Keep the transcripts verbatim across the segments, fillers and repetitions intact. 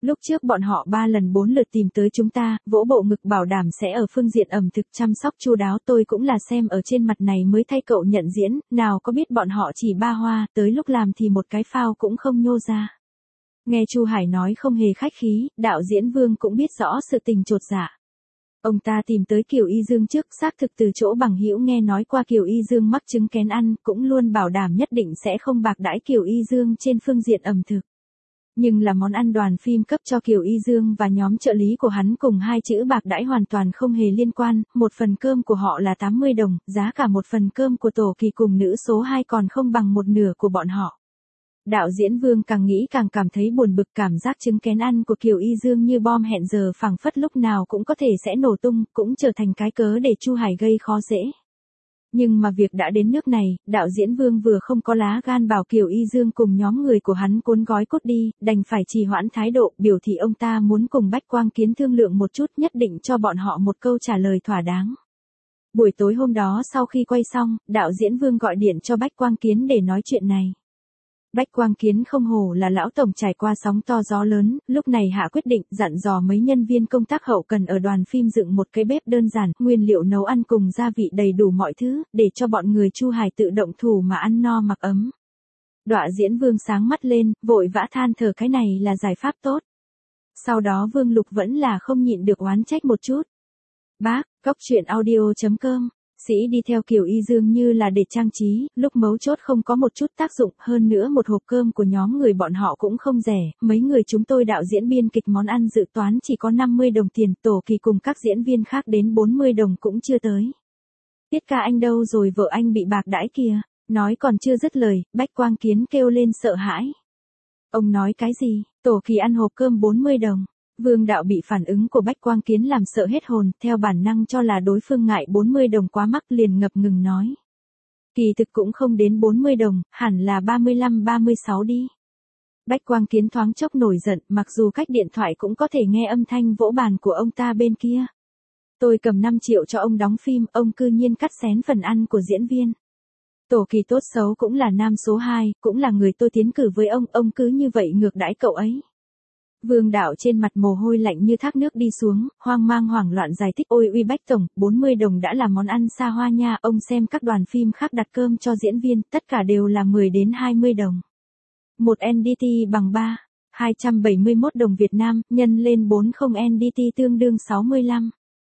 Lúc trước bọn họ ba lần bốn lượt tìm tới chúng ta, vỗ bộ ngực bảo đảm sẽ ở phương diện ẩm thực chăm sóc chu đáo, tôi cũng là xem ở trên mặt này mới thay cậu nhận diễn, nào có biết bọn họ chỉ ba hoa, tới lúc làm thì một cái phao cũng không nhô ra. Nghe Chu Hải nói không hề khách khí, đạo diễn Vương cũng biết rõ sự tình chột dạ. Ông ta tìm tới Kiều Y Dương trước, xác thực từ chỗ bằng hữu nghe nói qua Kiều Y Dương mắc chứng kén ăn, cũng luôn bảo đảm nhất định sẽ không bạc đãi Kiều Y Dương trên phương diện ẩm thực. Nhưng là món ăn đoàn phim cấp cho Kiều Y Dương và nhóm trợ lý của hắn cùng hai chữ bạc đãi hoàn toàn không hề liên quan, một phần cơm của họ là tám mươi đồng, giá cả một phần cơm của Tổ Kỳ cùng nữ số hai còn không bằng một nửa của bọn họ. Đạo diễn Vương càng nghĩ càng cảm thấy buồn bực, cảm giác chứng kén ăn của Kiều Y Dương như bom hẹn giờ phảng phất lúc nào cũng có thể sẽ nổ tung, cũng trở thành cái cớ để Chu Hải gây khó dễ. Nhưng mà việc đã đến nước này, đạo diễn Vương vừa không có lá gan bảo Kiều Y Dương cùng nhóm người của hắn cuốn gói cốt đi, đành phải trì hoãn thái độ, biểu thị ông ta muốn cùng Bách Quang Kiến thương lượng một chút, nhất định cho bọn họ một câu trả lời thỏa đáng. Buổi tối hôm đó sau khi quay xong, đạo diễn Vương gọi điện cho Bách Quang Kiến để nói chuyện này. Bách Quang Kiến không hổ là lão tổng trải qua sóng to gió lớn, lúc này hạ quyết định dặn dò mấy nhân viên công tác hậu cần ở đoàn phim dựng một cái bếp đơn giản, nguyên liệu nấu ăn cùng gia vị đầy đủ mọi thứ, để cho bọn người Chu Hải tự động thủ mà ăn no mặc ấm. Đọa diễn Vương sáng mắt lên, vội vã than thở cái này là giải pháp tốt. Sau đó Vương Lục vẫn là không nhịn được oán trách một chút. Bác, cóc truyện audio chấm com Sĩ đi theo Kiều Y Dương như là để trang trí, lúc mấu chốt không có một chút tác dụng, hơn nữa một hộp cơm của nhóm người bọn họ cũng không rẻ, mấy người chúng tôi đạo diễn biên kịch món ăn dự toán chỉ có năm mươi đồng tiền, Tổ Kỳ cùng các diễn viên khác đến bốn mươi đồng cũng chưa tới. Tiết ca anh đâu rồi, vợ anh bị bạc đãi kìa, nói còn chưa dứt lời, Bách Quang Kiến kêu lên sợ hãi. Ông nói cái gì, Tổ Kỳ ăn hộp cơm bốn mươi đồng. Vương đạo bị phản ứng của Bách Quang Kiến làm sợ hết hồn, theo bản năng cho là đối phương ngại bốn mươi đồng quá mắc liền ngập ngừng nói. Kỳ thực cũng không đến bốn mươi đồng, hẳn là ba mươi lăm ba mươi sáu đi. Bách Quang Kiến thoáng chốc nổi giận, mặc dù cách điện thoại cũng có thể nghe âm thanh vỗ bàn của ông ta bên kia. Tôi cầm năm triệu cho ông đóng phim, ông cư nhiên cắt xén phần ăn của diễn viên. Tổ Kỳ tốt xấu cũng là nam số hai, cũng là người tôi tiến cử với ông, ông cứ như vậy ngược đãi cậu ấy. Vương đạo trên mặt mồ hôi lạnh như thác nước đi xuống, hoang mang hoảng loạn giải thích, ôi uy Bách tổng, bốn mươi đồng đã là món ăn xa hoa nha, ông xem các đoàn phim khác đặt cơm cho diễn viên, tất cả đều là mười đến hai mươi đồng. Một en đê tê bằng ba, hai trăm bảy mươi mốt đồng Việt Nam, nhân lên bốn mươi en đê tê tương đương sáu mươi lăm.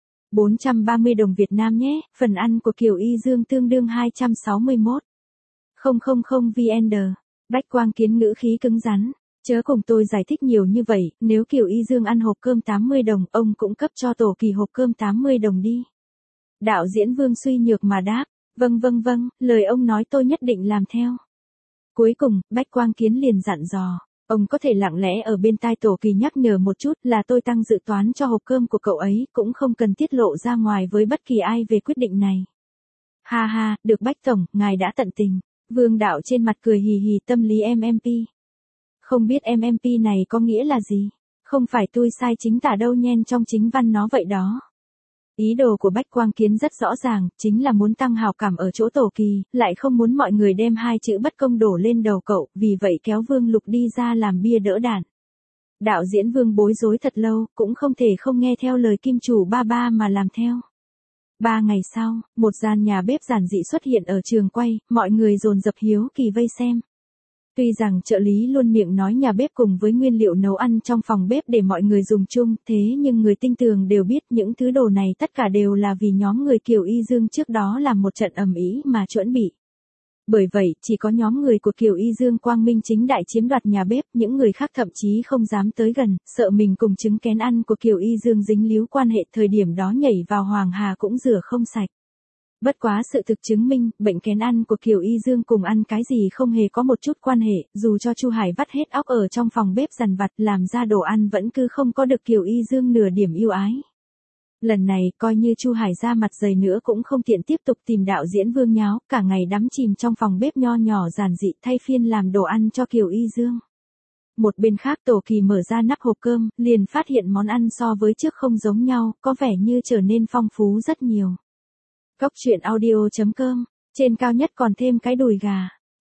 bốn trăm ba mươi đồng Việt Nam nhé, phần ăn của Kiều Y Dương tương đương hai trăm sáu mươi mốt. Không không không vê en đê. Bách Quang Kiến ngữ khí cứng rắn. Chớ cùng tôi giải thích nhiều như vậy, nếu Kiều Y Dương ăn hộp cơm tám mươi đồng, ông cũng cấp cho Tổ Kỳ hộp cơm tám mươi đồng đi. Đạo diễn Vương suy nhược mà đáp, vâng vâng vâng, lời ông nói tôi nhất định làm theo. Cuối cùng, Bách Quang Kiến liền dặn dò, ông có thể lặng lẽ ở bên tai Tổ Kỳ nhắc nhở một chút là tôi tăng dự toán cho hộp cơm của cậu ấy, cũng không cần tiết lộ ra ngoài với bất kỳ ai về quyết định này. Ha ha, được Bách tổng, ngài đã tận tình. Vương đạo trên mặt cười hì hì, tâm lý em em pê. Không biết em em pê này có nghĩa là gì? Không phải tôi sai chính tả đâu nhen, trong chính văn nó vậy đó. Ý đồ của Bách Quang Kiến rất rõ ràng, chính là muốn tăng hào cảm ở chỗ Tổ Kỳ, lại không muốn mọi người đem hai chữ bất công đổ lên đầu cậu, vì vậy kéo Vương Lục đi ra làm bia đỡ đạn. Đạo diễn Vương bối rối thật lâu, cũng không thể không nghe theo lời kim chủ ba ba mà làm theo. Ba ngày sau, một gian nhà bếp giản dị xuất hiện ở trường quay, mọi người dồn dập hiếu kỳ vây xem. Tuy rằng trợ lý luôn miệng nói nhà bếp cùng với nguyên liệu nấu ăn trong phòng bếp để mọi người dùng chung, thế nhưng người tinh tường đều biết những thứ đồ này tất cả đều là vì nhóm người Kiều Y Dương trước đó làm một trận ầm ĩ mà chuẩn bị. Bởi vậy, chỉ có nhóm người của Kiều Y Dương quang minh chính đại chiếm đoạt nhà bếp, những người khác thậm chí không dám tới gần, sợ mình cùng trứng kén ăn của Kiều Y Dương dính líu quan hệ, thời điểm đó nhảy vào Hoàng Hà cũng rửa không sạch. Bất quá sự thực chứng minh, bệnh kén ăn của Kiều Y Dương cùng ăn cái gì không hề có một chút quan hệ, dù cho Chu Hải vắt hết óc ở trong phòng bếp dằn vặt làm ra đồ ăn vẫn cứ không có được Kiều Y Dương nửa điểm yêu ái. Lần này, coi như Chu Hải ra mặt dày nữa cũng không tiện tiếp tục tìm đạo diễn Vương nháo, cả ngày đắm chìm trong phòng bếp nho nhỏ giản dị thay phiên làm đồ ăn cho Kiều Y Dương. Một bên khác Tổ Kỳ mở ra nắp hộp cơm, liền phát hiện món ăn so với trước không giống nhau, có vẻ như trở nên phong phú rất nhiều. Cóc truyện audio chấm com, trên cao nhất còn thêm cái đùi gà.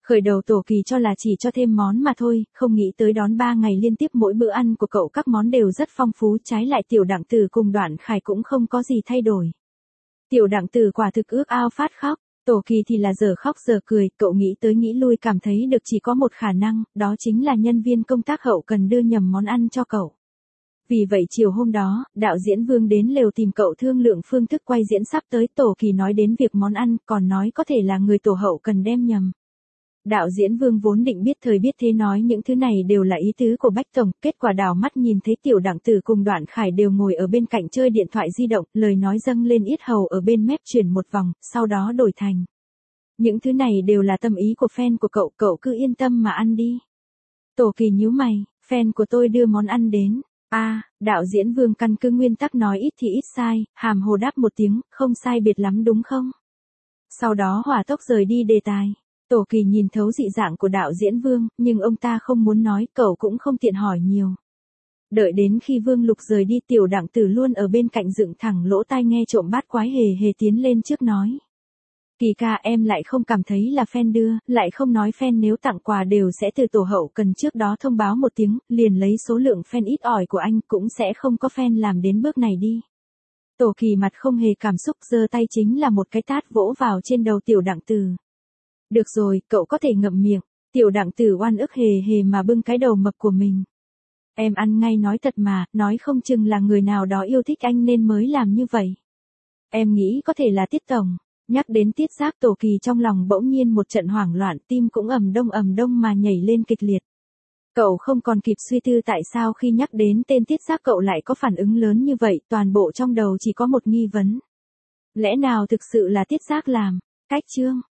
Khởi đầu Tổ Kỳ cho là chỉ cho thêm món mà thôi, không nghĩ tới đón ba ngày liên tiếp mỗi bữa ăn của cậu các món đều rất phong phú, trái lại Tiểu Đặng Tử cùng Đoạn Khải cũng không có gì thay đổi. Tiểu Đặng Tử quả thực ước ao phát khóc, Tổ Kỳ thì là giờ khóc giờ cười, cậu nghĩ tới nghĩ lui cảm thấy được chỉ có một khả năng, đó chính là nhân viên công tác hậu cần đưa nhầm món ăn cho cậu. Vì vậy chiều hôm đó, đạo diễn Vương đến lều tìm cậu thương lượng phương thức quay diễn sắp tới. Tổ Kỳ nói đến việc món ăn, còn nói có thể là người tổ hậu cần đem nhầm. Đạo diễn Vương vốn định biết thời biết thế nói những thứ này đều là ý tứ của Bách Tổng, kết quả đảo mắt nhìn thấy Tiểu Đặng Tử cùng Đoạn Khải đều ngồi ở bên cạnh chơi điện thoại di động, lời nói dâng lên yết hầu ở bên mép chuyển một vòng, sau đó đổi thành. Những thứ này đều là tâm ý của fan của cậu, cậu cứ yên tâm mà ăn đi. Tổ Kỳ nhíu mày, fan của tôi đưa món ăn đến. A, à, đạo diễn Vương căn cứ nguyên tắc nói ít thì ít sai, hàm hồ đáp một tiếng, không sai biệt lắm đúng không? Sau đó hỏa tốc rời đi đề tài. Tổ Kỳ nhìn thấu dị dạng của đạo diễn Vương, nhưng ông ta không muốn nói, cậu cũng không tiện hỏi nhiều. Đợi đến khi Vương Lục rời đi, Tiểu Đặng Tử luôn ở bên cạnh dựng thẳng lỗ tai nghe trộm bát quái hề hề tiến lên trước nói. Kỳ ca, em lại không cảm thấy là fan đưa, lại không nói fan nếu tặng quà đều sẽ từ tổ hậu cần trước đó thông báo một tiếng, liền lấy số lượng fan ít ỏi của anh cũng sẽ không có fan làm đến bước này đi. Tổ Kỳ mặt không hề cảm xúc, giơ tay chính là một cái tát vỗ vào trên đầu Tiểu Đặng Tử. Được rồi, cậu có thể ngậm miệng. Tiểu Đặng Tử oan ức hề hề mà bưng cái đầu mập của mình. Em ăn ngay nói thật mà, nói không chừng là người nào đó yêu thích anh nên mới làm như vậy. Em nghĩ có thể là Tiết Tổng. Nhắc đến Tiết Giác, Tổ Kỳ trong lòng bỗng nhiên một trận hoảng loạn, tim cũng ầm đông ầm đông mà nhảy lên kịch liệt. Cậu không còn kịp suy tư tại sao khi nhắc đến tên Tiết Giác cậu lại có phản ứng lớn như vậy, toàn bộ trong đầu chỉ có một nghi vấn. Lẽ nào thực sự là Tiết Giác làm? Cách chương